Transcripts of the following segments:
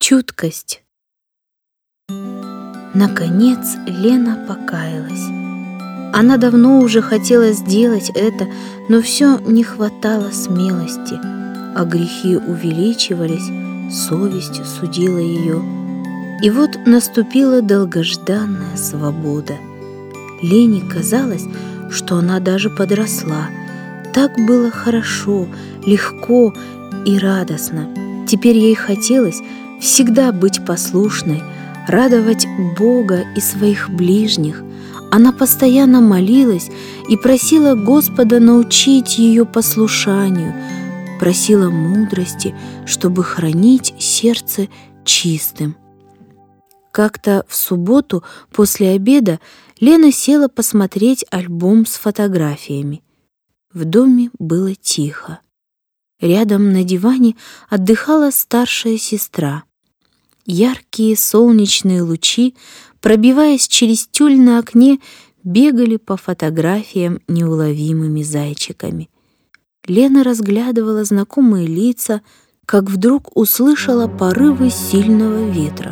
Чуткость. Наконец Лена покаялась. Она давно уже хотела сделать это, но все не хватало смелости, а грехи увеличивались, совесть судила ее. И вот наступила долгожданная свобода. Лене казалось, что она даже подросла. Так было хорошо, легко и радостно. Теперь ей хотелось всегда быть послушной, радовать Бога и своих ближних. Она постоянно молилась и просила Господа научить ее послушанию, просила мудрости, чтобы хранить сердце чистым. Как-то в субботу после обеда Лена села посмотреть альбом с фотографиями. В доме было тихо. Рядом на диване отдыхала старшая сестра. Яркие солнечные лучи, пробиваясь через тюль на окне, бегали по фотографиям неуловимыми зайчиками. Лена разглядывала знакомые лица, как вдруг услышала порывы сильного ветра.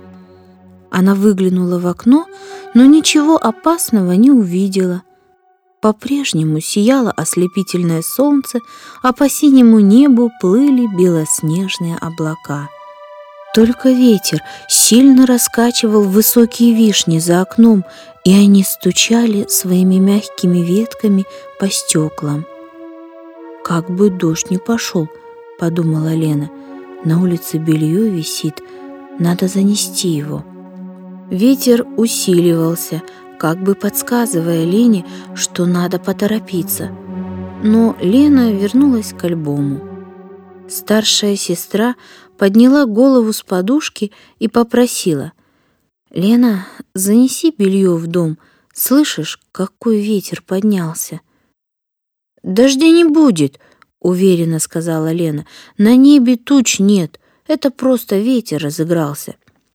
Она выглянула в окно, но ничего опасного не увидела. По-прежнему сияло ослепительное солнце, а по синему небу плыли белоснежные облака. Только ветер сильно раскачивал высокие вишни за окном, и они стучали своими мягкими ветками по стеклам. «Как бы дождь не пошел», — подумала Лена. «На улице белье висит, надо занести его». Ветер усиливался, как бы подсказывая Лене, что надо поторопиться. Но Лена вернулась к альбому. Старшая сестра подняла голову с подушки и попросила: «Лена, занеси белье в дом. Слышишь, какой ветер поднялся?» «Дождя не будет», — уверенно сказала Лена. «На небе туч нет, это просто ветер разыгрался».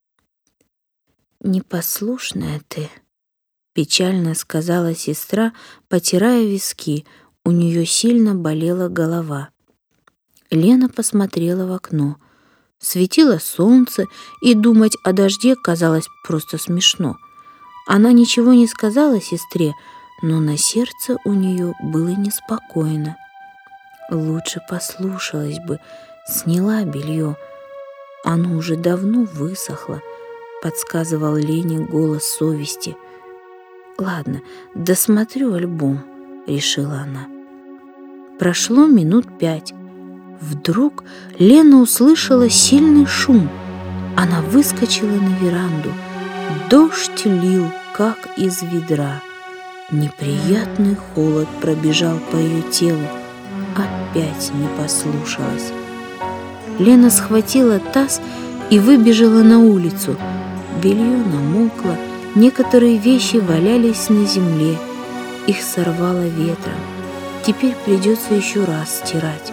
«Непослушная ты», — печально сказала сестра, потирая виски. У нее сильно болела голова. Лена посмотрела в окно. Светило солнце, и думать о дожде казалось просто смешно. Она ничего не сказала сестре, но на сердце у нее было неспокойно. Лучше послушалась бы, сняла белье. Оно уже давно высохло, подсказывал Лене голос совести. «Ладно, досмотрю альбом», — решила она. Прошло минут 5. Вдруг Лена услышала сильный шум. Она выскочила на веранду. Дождь лил, как из ведра. Неприятный холод пробежал по ее телу. Опять не послушалась. Лена схватила таз и выбежала на улицу. Белье намокло, некоторые вещи валялись на земле. Их сорвало ветром. Теперь придется еще раз стирать.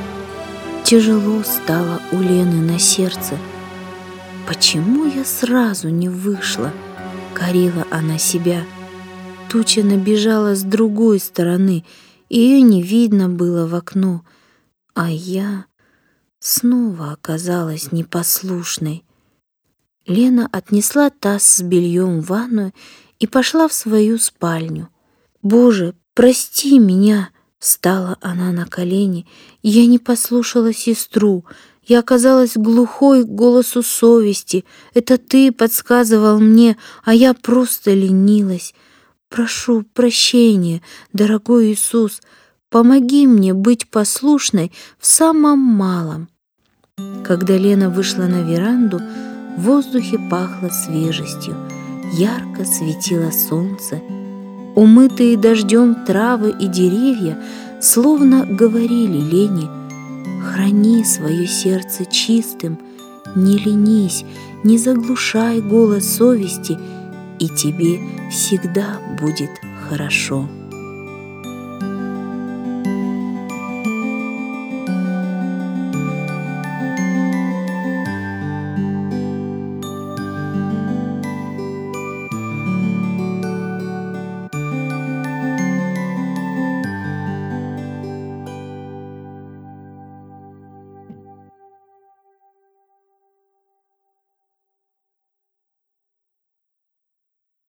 Тяжело стало у Лены на сердце. «Почему я сразу не вышла?» — корила она себя. Туча набежала с другой стороны, и ее не видно было в окно. А я снова оказалась непослушной. Лена отнесла таз с бельем в ванную и пошла в свою спальню. «Боже, прости меня!» — стала она на колени. «Я не послушала сестру. Я оказалась глухой к голосу совести. Это ты подсказывал мне, а я просто ленилась. Прошу прощения, дорогой Иисус. Помоги мне быть послушной в самом малом». Когда Лена вышла на веранду, в воздухе пахло свежестью. Ярко светило солнце. Умытые дождем травы и деревья словно говорили Лене: «Храни свое сердце чистым, не ленись, не заглушай голос совести, и тебе всегда будет хорошо».